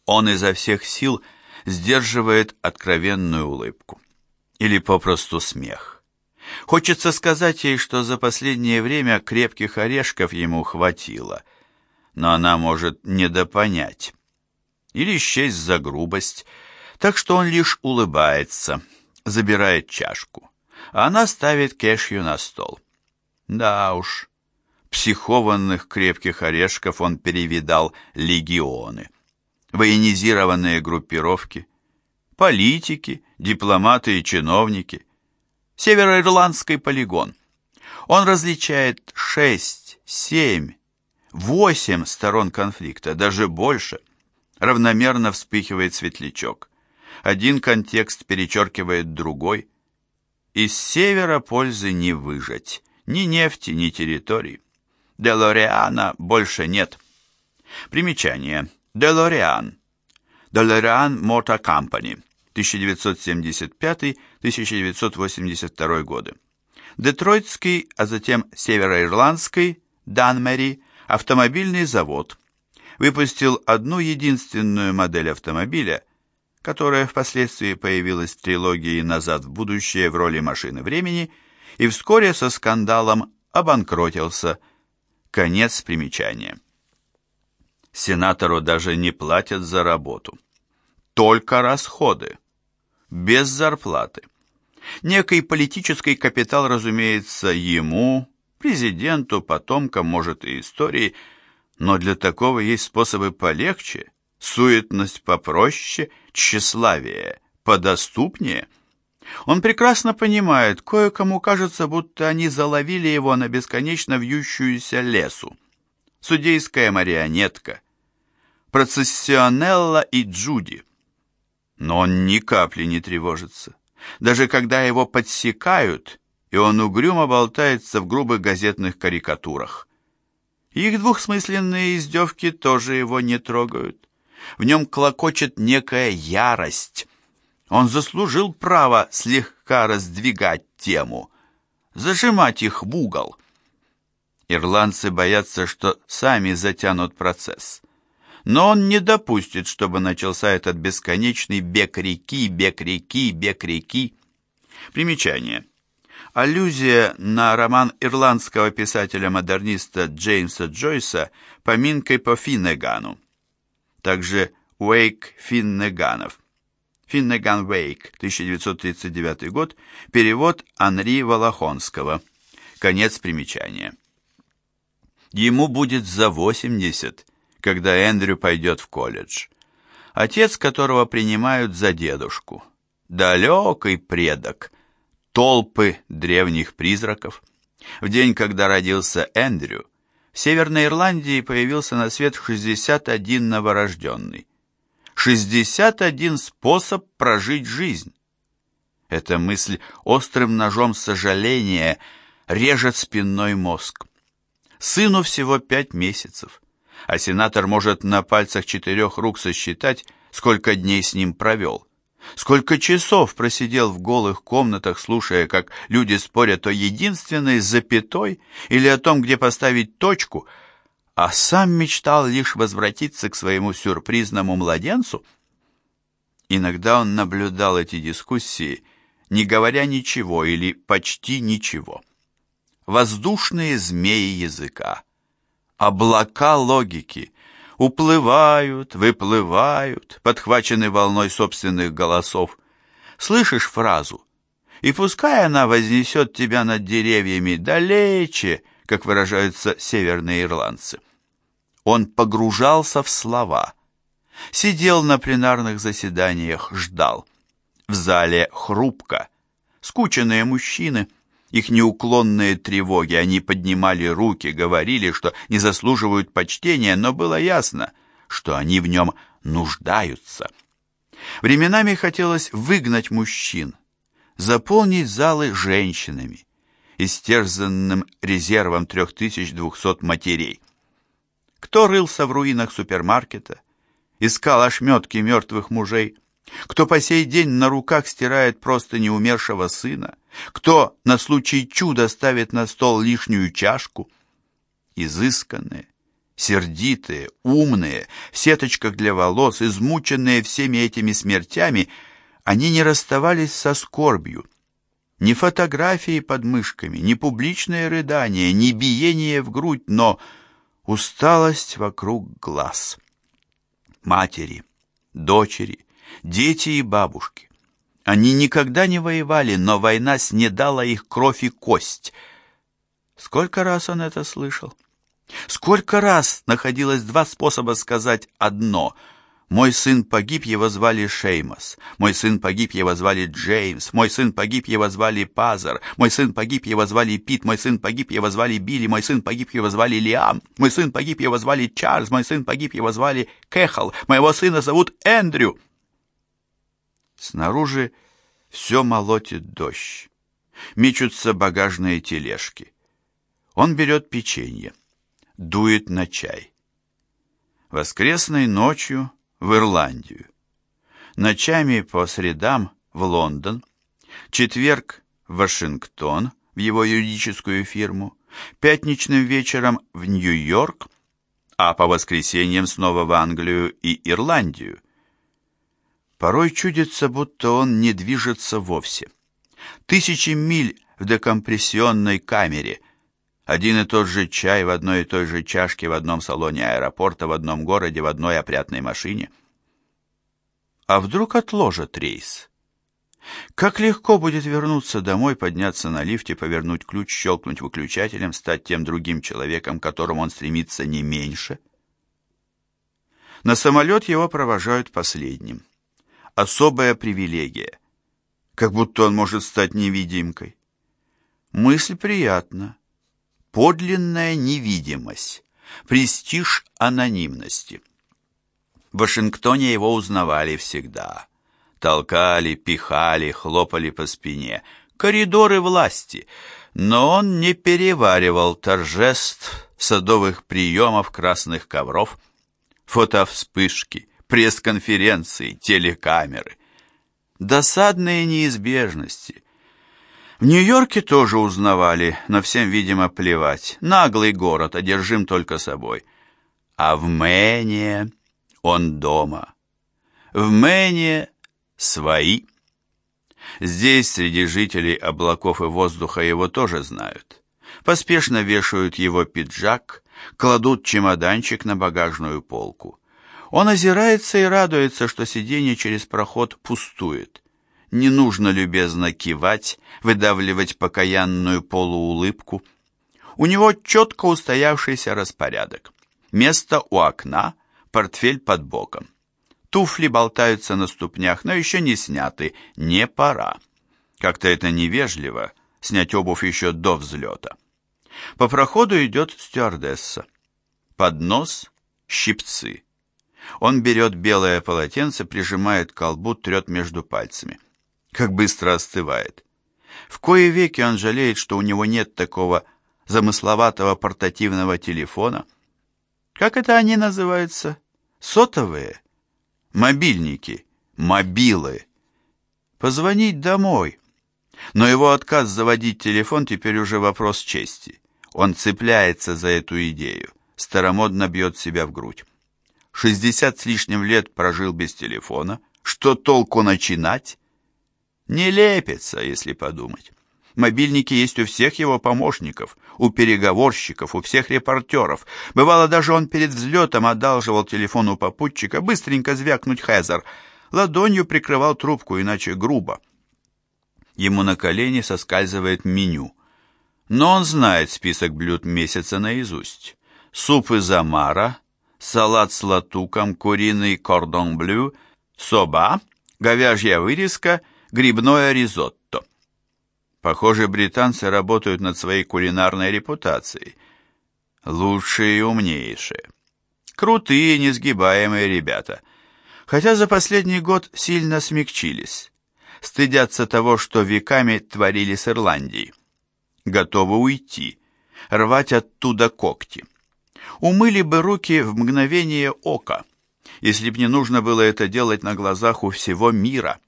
Он изо всех сил сдерживает откровенную улыбку. Или попросту смех. Хочется сказать ей, что за последнее время крепких орешков ему хватило, но она может недопонять. Или счесть за грубость, так что он лишь улыбается, забирает чашку, а она ставит кешью на стол. Да уж, психованных крепких орешков он перевидал легионы. Военизированные группировки, политики, дипломаты и чиновники, североирландский полигон. Он различает 6, 7, 8 сторон конфликта, даже больше. Равномерно вспыхивает светлячок. Один контекст перечеркивает другой. Из севера пользы не выжать. Ни нефти, ни территорий. Делориана больше нет. Примечание. Делориан. Делориан Motor Company. 1975-1982 годы. Детройтский, а затем североирландский Данмери автомобильный завод выпустил одну единственную модель автомобиля, которая впоследствии появилась в трилогии «Назад в будущее» в роли машины времени, и вскоре со скандалом обанкротился. Конец примечания. Сенатору даже не платят за работу. Только расходы. Без зарплаты. Некий политический капитал, разумеется, ему, президенту, потомкам, может, и истории, но для такого есть способы полегче, суетность попроще, тщеславие подоступнее. Он прекрасно понимает, кое-кому кажется, будто они заловили его на бесконечно вьющуюся лесу. Судейская марионетка, процессионелла и Джуди. Но он ни капли не тревожится. Даже когда его подсекают, и он угрюмо болтается в грубых газетных карикатурах. Их двухсмысленные издевки тоже его не трогают. В нем клокочет некая ярость. Он заслужил право слегка раздвигать тему, зажимать их в угол. Ирландцы боятся, что сами затянут процесс. Но он не допустит, чтобы начался этот бесконечный бег реки, бег реки, бег реки. Примечание. Аллюзия на роман ирландского писателя-модерниста Джеймса Джойса «Поминкой по Финнегану». Также «Уэйк Финнеганов». Финнеган Уэйк, 1939 год, перевод Анри Волохонского. Конец примечания. Ему будет за 80, когда Эндрю пойдет в колледж. Отец, которого принимают за дедушку. Далекий предок. Толпы древних призраков. В день, когда родился Эндрю, в Северной Ирландии появился на свет 61 новорожденный. 61 способ прожить жизнь. Эта мысль острым ножом сожаления режет спинной мозг. Сыну всего 5 месяцев, а сенатор может на пальцах 4 рук сосчитать, сколько дней с ним провел. Сколько часов просидел в голых комнатах, слушая, как люди спорят о единственной запятой или о том, где поставить точку, а сам мечтал лишь возвратиться к своему сюрпризному младенцу? Иногда он наблюдал эти дискуссии, не говоря ничего или почти ничего. Воздушные змеи языка, облака логики уплывают, выплывают, подхвачены волной собственных голосов. Слышишь фразу, и пускай она вознесет тебя над деревьями далече, как выражаются северные ирландцы. Он погружался в слова, сидел на пленарных заседаниях, ждал. В зале хрупко, скученные мужчины, их неуклонные тревоги, они поднимали руки, говорили, что не заслуживают почтения, но было ясно, что они в нем нуждаются. Временами хотелось выгнать мужчин, заполнить залы женщинами, истерзанным резервом 3200 матерей. Кто рылся в руинах супермаркета, искал ошметки мертвых мужей, кто по сей день на руках стирает простыни умершего сына, кто на случай чуда ставит на стол лишнюю чашку. Изысканные, Сердитые, умные, в сеточках для волос, измученные всеми этими смертями, они не расставались со скорбью. Ни фотографии под мышками, ни публичные рыдания, ни биение в грудь, но усталость вокруг глаз. Матери, дочери, дети и бабушки. Они никогда не воевали, но война снедала их кровь и кость. Сколько раз он это слышал? Сколько раз находилось два способа сказать одно. Мой сын погиб, его звали Шеймас. Мой сын погиб, его звали Джеймс. Мой сын погиб, его звали Пазар. Мой сын погиб, его звали Пит. Мой сын погиб, его звали Билли. Мой сын погиб, его звали Лиам. Мой сын погиб, его звали Чарльз. Мой сын погиб, его звали Кэхал. Моего сына зовут Эндрю. Снаружи все молотит дождь. Мечутся багажные тележки. Он берет печенье. Дует на чай. Воскресной ночью в Ирландию. Ночами по средам в Лондон. Четверг в Вашингтон, в его юридическую фирму. Пятничным вечером в Нью-Йорк, а по воскресеньям снова в Англию и Ирландию. Порой чудится, будто он не движется вовсе. 1000 миль в декомпрессионной камере. Один и тот же чай в одной и той же чашке в одном салоне аэропорта, в одном городе, в одной опрятной машине. А вдруг отложат рейс? Как легко будет вернуться домой, подняться на лифте, повернуть ключ, щелкнуть выключателем, стать тем другим человеком, к которому он стремится не меньше. На самолет его провожают последним. Особая привилегия. Как будто он может стать невидимкой. Мысль приятна. Подлинная невидимость, престиж анонимности. В Вашингтоне его узнавали всегда. Толкали, пихали, хлопали по спине. Коридоры власти. Но он не переваривал торжеств, садовых приемов, красных ковров, фотовспышки, пресс-конференции, телекамеры. Досадные неизбежности. В Нью-Йорке тоже узнавали, но всем, видимо, плевать. Наглый город, одержим только собой. А в Мэне он дома. В Мэне свои. Здесь, среди жителей облаков и воздуха, его тоже знают. Поспешно вешают его пиджак, кладут чемоданчик на багажную полку. Он озирается и радуется, что сиденье через проход пустует. Не нужно любезно кивать, выдавливать покаянную полуулыбку. У него четко устоявшийся распорядок. Место у окна, портфель под боком. Туфли болтаются на ступнях, но еще не сняты, не пора. Как-то это невежливо, снять обувь еще до взлета. По проходу идет стюардесса. Поднос, щипцы. Он берет белое полотенце, прижимает к колбу, трет между пальцами. Как быстро остывает. В кои веки он жалеет, что у него нет такого замысловатого портативного телефона. Как это они называются? Сотовые? Мобильники? Мобилы? Позвонить домой. Но его отказ заводить телефон теперь уже вопрос чести. Он цепляется за эту идею, старомодно бьет себя в грудь. 60 с лишним лет прожил без телефона. Что толку начинать? Не лепится, если подумать. Мобильники есть у всех его помощников, у переговорщиков, у всех репортеров. Бывало, даже он перед взлетом одалживал телефон у попутчика, быстренько звякнуть Хезер. Ладонью прикрывал трубку, иначе грубо. Ему на колени соскальзывает меню. Но он знает список блюд месяца наизусть. Суп из омара, салат с латуком, куриный кордон-блю, соба, говяжья вырезка, грибное ризотто. Похоже, британцы работают над своей кулинарной репутацией. Лучшие и умнейшие. Крутые, несгибаемые ребята. Хотя за последний год сильно смягчились. Стыдятся того, что веками творили с Ирландией. Готовы уйти, рвать оттуда когти. Умыли бы руки в мгновение ока, если б не нужно было это делать на глазах у всего мира.